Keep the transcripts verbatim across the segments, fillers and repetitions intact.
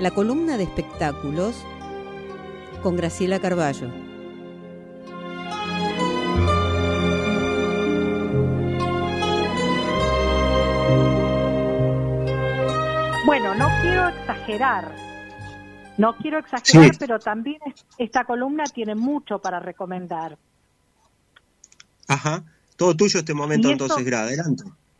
la columna de espectáculos con Graciela Carballo. Bueno, no quiero exagerar, no quiero exagerar, sí. Pero también esta columna tiene mucho para recomendar. Ajá, todo tuyo este momento, entonces, Gra, adelante.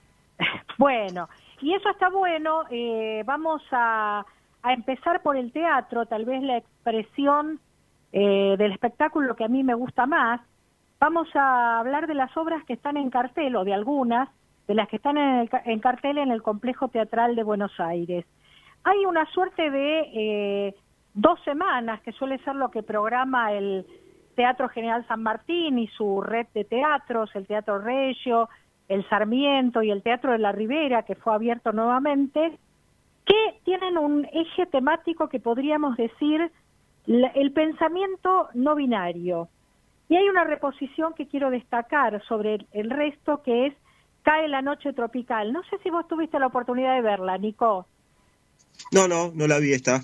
Bueno, y eso está bueno, eh, vamos a, a empezar por el teatro, tal vez la expresión eh, del espectáculo que a mí me gusta más. Vamos a hablar de las obras que están en cartel, o de algunas, de las que están en, el, en cartel en el Complejo Teatral de Buenos Aires. Hay una suerte de eh, dos semanas, que suele ser lo que programa el Teatro General San Martín y su red de teatros, el Teatro Regio, el Sarmiento y el Teatro de la Ribera, que fue abierto nuevamente, que tienen un eje temático que podríamos decir la, el pensamiento no binario. Y hay una reposición que quiero destacar sobre el, el resto, que es Cae la noche tropical. No sé si vos tuviste la oportunidad de verla, Nico. No, no, no la vi esta.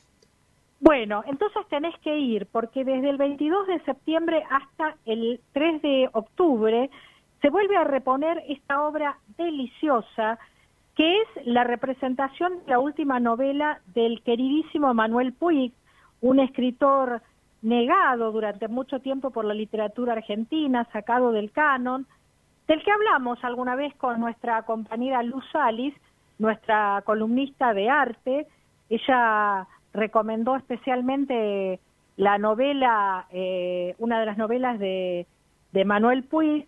Bueno, entonces tenés que ir, porque desde el veintidós de septiembre hasta el tres de octubre se vuelve a reponer esta obra deliciosa, que es la representación de la última novela del queridísimo Manuel Puig, un escritor negado durante mucho tiempo por la literatura argentina, sacado del canon, del que hablamos alguna vez con nuestra compañera Luz Salis, nuestra columnista de arte. Ella recomendó especialmente la novela, eh, una de las novelas de, de Manuel Puig,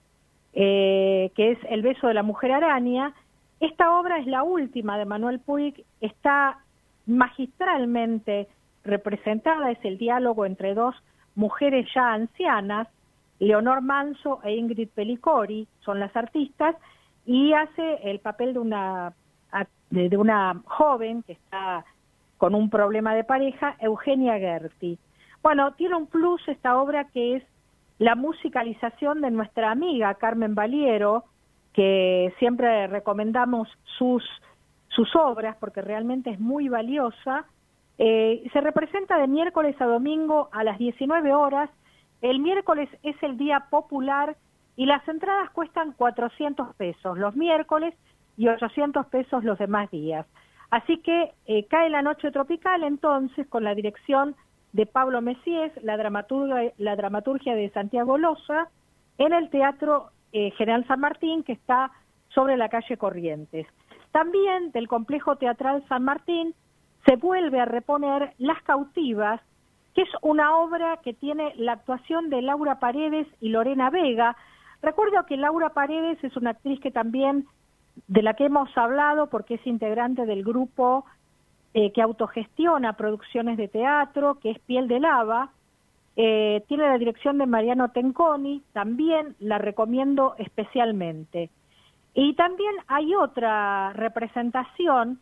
eh, que es El beso de la mujer araña. Esta obra es la última de Manuel Puig, está magistralmente representada, es el diálogo entre dos mujeres ya ancianas, Leonor Manso e Ingrid Pellicori son las artistas, y hace el papel de una, de una joven que está con un problema de pareja, Eugenia Gerti. Bueno, tiene un plus esta obra, que es la musicalización de nuestra amiga Carmen Valiero, que siempre recomendamos sus, sus obras porque realmente es muy valiosa. Eh, se representa de miércoles a domingo a las diecinueve horas. El miércoles es el día popular y las entradas cuestan cuatrocientos pesos los miércoles y ochocientos pesos los demás días. Así que eh, Cae la noche tropical, entonces, con la dirección de Pablo Messies, la dramaturgia, la dramaturgia de Santiago Loza, en el Teatro eh, General San Martín, que está sobre la calle Corrientes. También del Complejo Teatral San Martín se vuelve a reponer Las Cautivas, que es una obra que tiene la actuación de Laura Paredes y Lorena Vega. Recuerdo que Laura Paredes es una actriz que también, de la que hemos hablado, porque es integrante del grupo eh, que autogestiona producciones de teatro, que es Piel de Lava. Eh, tiene la dirección de Mariano Tenconi, también la recomiendo especialmente. Y también hay otra representación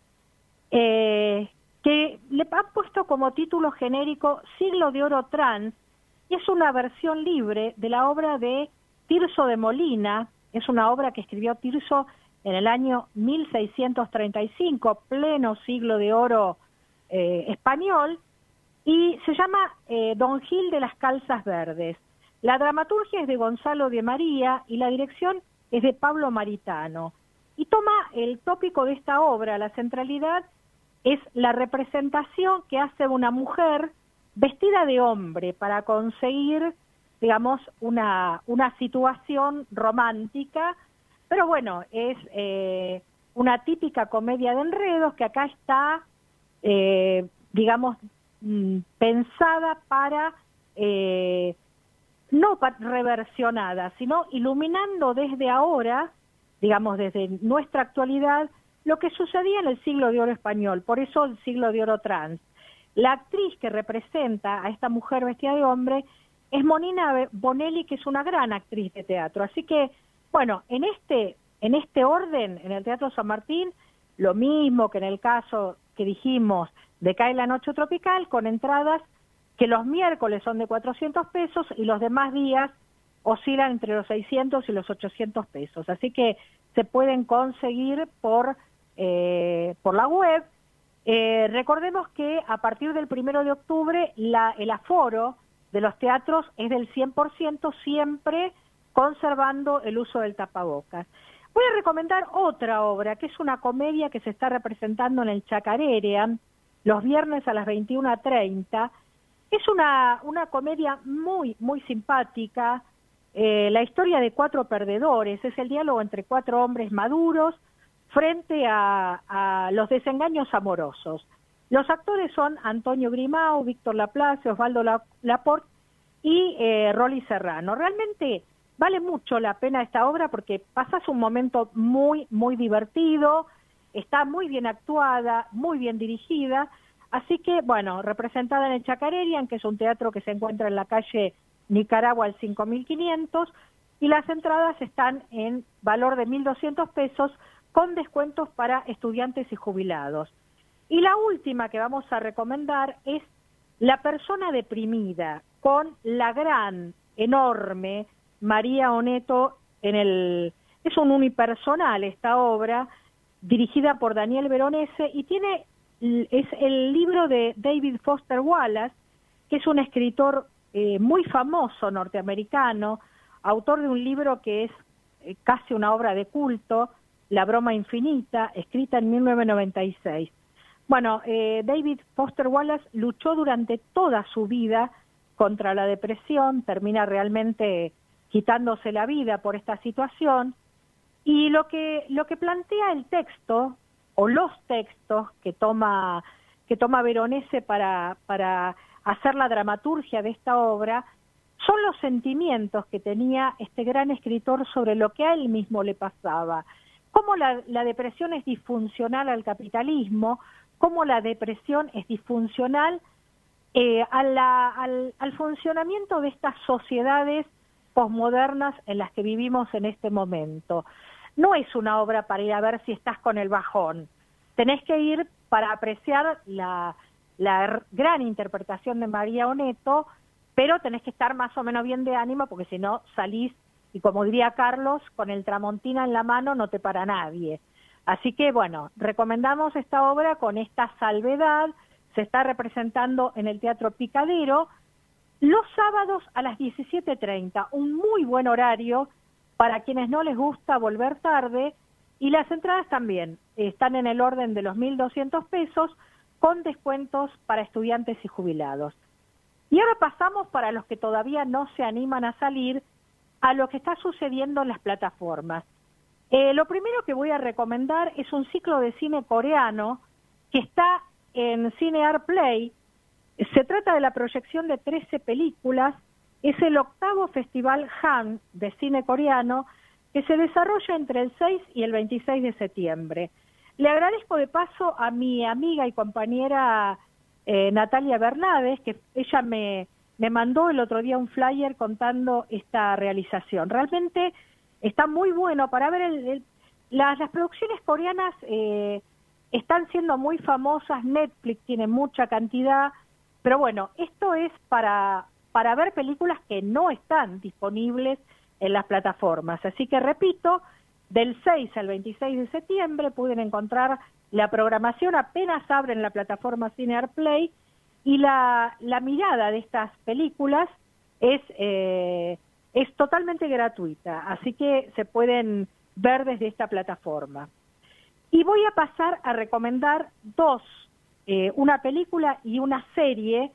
eh, que le han puesto como título genérico Siglo de Oro Trans, y es una versión libre de la obra de Tirso de Molina. Es una obra que escribió Tirso en el año mil seiscientos treinta y cinco, pleno siglo de oro eh, español, y se llama eh, Don Gil de las Calzas Verdes. La dramaturgia es de Gonzalo de María y la dirección es de Pablo Maritano. Y toma el tópico de esta obra, la centralidad es la representación que hace una mujer vestida de hombre para conseguir, digamos, una, una situación romántica, pero bueno, es eh, una típica comedia de enredos que acá está, eh, digamos, mm, pensada para, eh, no pa- reversionada, sino iluminando desde ahora, digamos, desde nuestra actualidad, lo que sucedía en el siglo de oro español, por eso el siglo de oro trans. La actriz que representa a esta mujer vestida de hombre es Monina Bonelli, que es una gran actriz de teatro. Así que, bueno, en este, en este orden, en el Teatro San Martín, lo mismo que en el caso que dijimos de Cae la noche tropical, con entradas que los miércoles son de cuatrocientos pesos y los demás días oscilan entre los seiscientos y los ochocientos pesos. Así que se pueden conseguir por... Eh, por la web, Eh, recordemos que a partir del primero de octubre la, el aforo de los teatros es del cien por ciento, siempre conservando el uso del tapabocas. Voy a recomendar otra obra, que es una comedia que se está representando en el Chacarera, los viernes a las veintiuna treinta. Es una, una comedia muy, muy simpática. Eh, la historia de cuatro perdedores, es el diálogo entre cuatro hombres maduros frente a, a los desengaños amorosos. Los actores son Antonio Grimau, Víctor Laplace, Osvaldo Laporte y eh, Rolly Serrano. Realmente vale mucho la pena esta obra porque pasas un momento muy, muy divertido, está muy bien actuada, muy bien dirigida, así que, bueno, representada en el Chacarerian, que es un teatro que se encuentra en la calle Nicaragua al cinco mil quinientos, y las entradas están en valor de mil doscientos pesos con descuentos para estudiantes y jubilados. Y la última que vamos a recomendar es La persona deprimida, con la gran, enorme María Oneto en el... Es un unipersonal esta obra, dirigida por Daniel Veronese, y tiene... es el libro de David Foster Wallace, que es un escritor eh, muy famoso norteamericano, autor de un libro que es eh, casi una obra de culto, La broma infinita, escrita en mil novecientos noventa y seis. Bueno, eh, David Foster Wallace luchó durante toda su vida contra la depresión, termina realmente quitándose la vida por esta situación, y lo que, lo que plantea el texto, o los textos que toma, que toma Veronese para, para hacer la dramaturgia de esta obra, son los sentimientos que tenía este gran escritor sobre lo que a él mismo le pasaba, cómo la, la depresión es disfuncional al capitalismo, cómo la depresión es disfuncional eh, a la, al, al funcionamiento de estas sociedades posmodernas en las que vivimos en este momento. No es una obra para ir a ver si estás con el bajón, tenés que ir para apreciar la, la gran interpretación de María Oneto, pero tenés que estar más o menos bien de ánimo, porque si no salís, y como diría Carlos, con el Tramontina en la mano no te para nadie. Así que, bueno, recomendamos esta obra con esta salvedad. Se está representando en el Teatro Picadero los sábados a las diecisiete treinta, un muy buen horario para quienes no les gusta volver tarde, y las entradas también están en el orden de los mil doscientos pesos con descuentos para estudiantes y jubilados. Y ahora pasamos, para los que todavía no se animan a salir, a lo que está sucediendo en las plataformas. Eh, lo primero que voy a recomendar es un ciclo de cine coreano que está en Cinear Play. Se trata de la proyección de trece películas. Es el octavo Festival Han de cine coreano que se desarrolla entre el seis y el veintiséis de septiembre. Le agradezco de paso a mi amiga y compañera eh, Natalia Bernades, que ella me, me mandó el otro día un flyer contando esta realización. Realmente está muy bueno para ver. El, el, las, las producciones coreanas eh, están siendo muy famosas, Netflix tiene mucha cantidad, pero bueno, esto es para, para ver películas que no están disponibles en las plataformas. Así que repito, del seis al veintiséis de septiembre pueden encontrar la programación, apenas abren la plataforma Cinear Play, y la, la mirada de estas películas es, eh, es totalmente gratuita, así que se pueden ver desde esta plataforma. Y voy a pasar a recomendar dos, eh, una película y una serie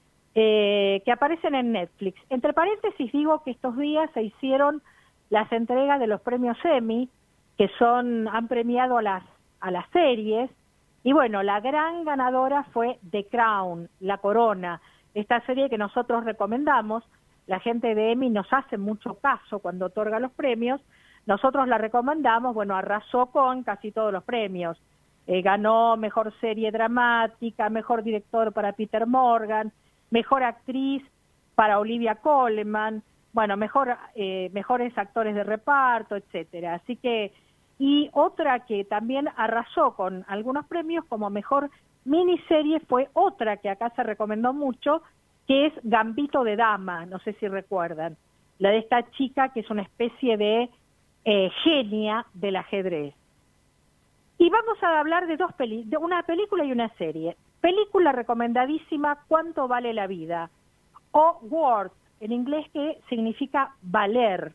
eh, que aparecen en Netflix. Entre paréntesis digo que estos días se hicieron las entregas de los premios Emmy, que son, han premiado a las, a las series, y bueno, la gran ganadora fue The Crown, La Corona, esta serie que nosotros recomendamos. La gente de Emmy nos hace mucho caso cuando otorga los premios, nosotros la recomendamos. Bueno, arrasó con casi todos los premios, eh, ganó mejor serie dramática, mejor director para Peter Morgan, mejor actriz para Olivia Colman, bueno, mejor, eh, mejores actores de reparto, etcétera. Así que, y otra que también arrasó con algunos premios como mejor miniserie fue otra que acá se recomendó mucho, que es Gambito de Dama, no sé si recuerdan, la de esta chica que es una especie de eh, genia del ajedrez. Y vamos a hablar de dos peli de una película y una serie. Película recomendadísima, ¿Cuánto vale la vida? O Worth, en inglés, que significa valer.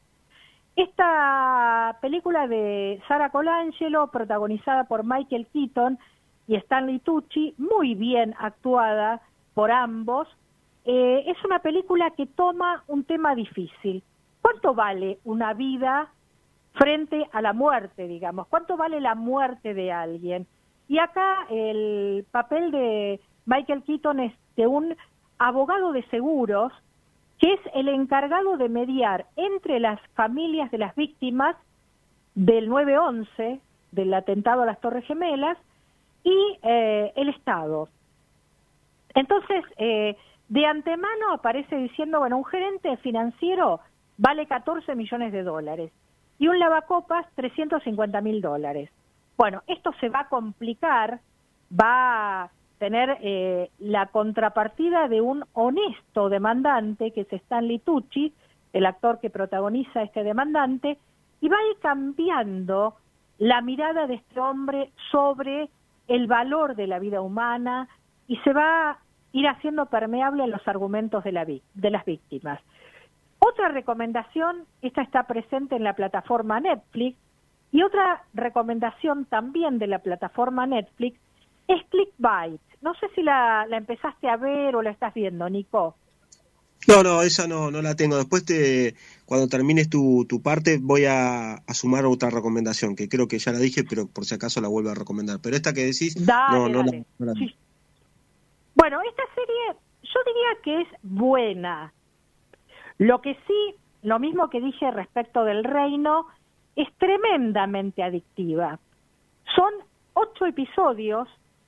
Esta película de Sara Colangelo, protagonizada por Michael Keaton y Stanley Tucci, muy bien actuada por ambos, eh, es una película que toma un tema difícil. ¿Cuánto vale una vida frente a la muerte, digamos? ¿Cuánto vale la muerte de alguien? Y acá el papel de Michael Keaton es de un abogado de seguros que es el encargado de mediar entre las familias de las víctimas del nueve once, del atentado a las Torres Gemelas, y eh, el Estado. Entonces, eh, de antemano aparece diciendo, bueno, un gerente financiero vale catorce millones de dólares y un lavacopas trescientos cincuenta mil dólares. Bueno, esto se va a complicar, va a tener eh, la contrapartida de un honesto demandante, que es Stanley Tucci, el actor que protagoniza a este demandante, y va a ir cambiando la mirada de este hombre sobre el valor de la vida humana y se va a ir haciendo permeable a los argumentos de, la, de las víctimas. Otra recomendación, esta está presente en la plataforma Netflix, y otra recomendación también de la plataforma Netflix es Clickbait. No sé si la, la empezaste a ver o la estás viendo, Nico. No, no, esa no, no la tengo. Después, te, cuando termines tu, tu parte, voy a, a sumar otra recomendación, que creo que ya la dije, pero por si acaso la vuelvo a recomendar. Pero esta que decís, dale, no, no, dale. La, no la sí. Bueno, esta serie yo diría que es buena. Lo que sí, lo mismo que dije respecto del Reino, es tremendamente adictiva. Son ocho episodios,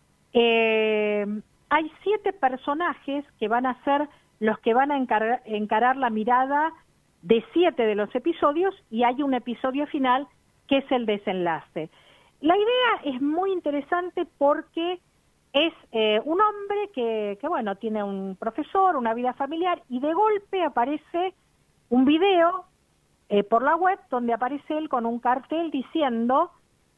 eh, hay siete personajes que van a ser los que van a encar encarar la mirada de siete de los episodios, y hay un episodio final que es el desenlace. La idea es muy interesante porque es eh, un hombre que, que, bueno, tiene un profesor, una vida familiar, y de golpe aparece un video eh, por la web donde aparece él con un cartel diciendo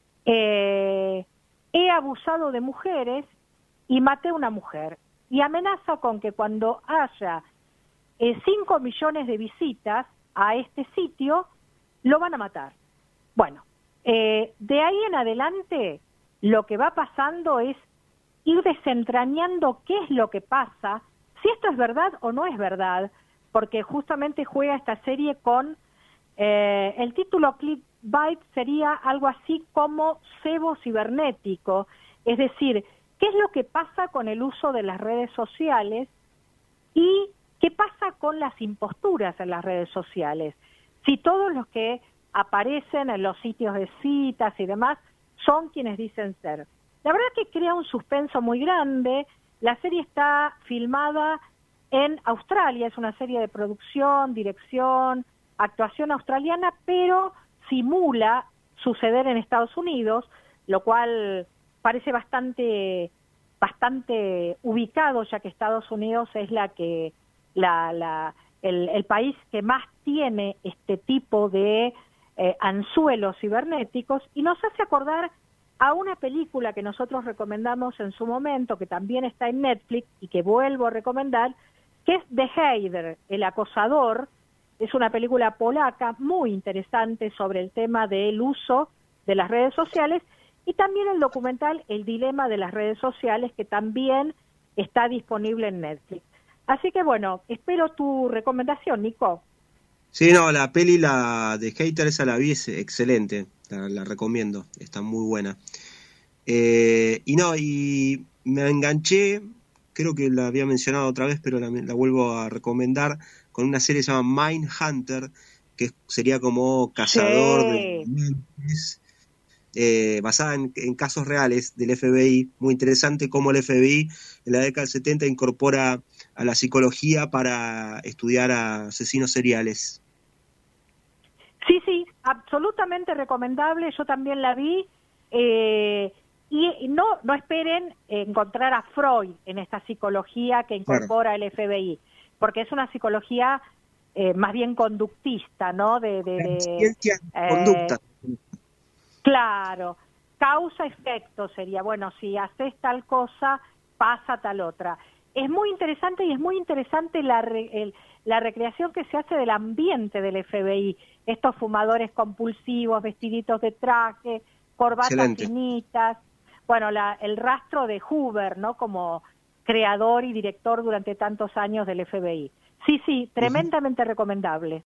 eh, he abusado de mujeres y maté a una mujer, y amenaza con que cuando haya eh, cinco millones de visitas a este sitio, lo van a matar. Bueno, eh, de ahí en adelante lo que va pasando es ir desentrañando qué es lo que pasa, si esto es verdad o no es verdad, porque justamente juega esta serie con, eh, el título Clickbait sería algo así como cebo cibernético, es decir, qué es lo que pasa con el uso de las redes sociales y qué pasa con las imposturas en las redes sociales. Si todos los que aparecen en los sitios de citas y demás son quienes dicen ser. La verdad que crea un suspenso muy grande. La serie está filmada en Australia, es una serie de producción, dirección, actuación australiana, pero simula suceder en Estados Unidos, lo cual parece bastante bastante ubicado, ya que Estados Unidos es la que la, la el, el país que más tiene este tipo de eh, anzuelos cibernéticos, y nos hace acordar a una película que nosotros recomendamos en su momento, que también está en Netflix y que vuelvo a recomendar, que es The Hater, el acosador. Es una película polaca muy interesante sobre el tema del uso de las redes sociales, y también el documental El dilema de las redes sociales, que también está disponible en Netflix. Así que bueno, espero tu recomendación, Nico. Sí, no, la peli la de Hater, esa la vi, es excelente, la, la recomiendo, está muy buena. Eh, y no, y me enganché, creo que la había mencionado otra vez, pero la, la vuelvo a recomendar, con una serie que se llama Mindhunter, que sería como cazador sí. de mentes, eh, basada en, en casos reales del F B I. Muy interesante cómo el F B I en la década del setenta incorpora a la psicología para estudiar a asesinos seriales. Sí, sí, absolutamente recomendable, yo también la vi, eh, y no, no esperen encontrar a Freud en esta psicología que incorpora claro. el F B I, porque es una psicología eh, más bien conductista, ¿no? De, de, de ciencia, eh, conducta. Claro, causa-efecto sería, bueno, si haces tal cosa, pasa tal otra. Es muy interesante y es muy interesante la, re, el, la recreación que se hace del ambiente del F B I. Estos fumadores compulsivos, vestiditos de traje, corbatas Excelente. finitas. Bueno, la, el rastro de Hoover, ¿no? Como creador y director durante tantos años del F B I. Sí, sí, tremendamente uh-huh. recomendable.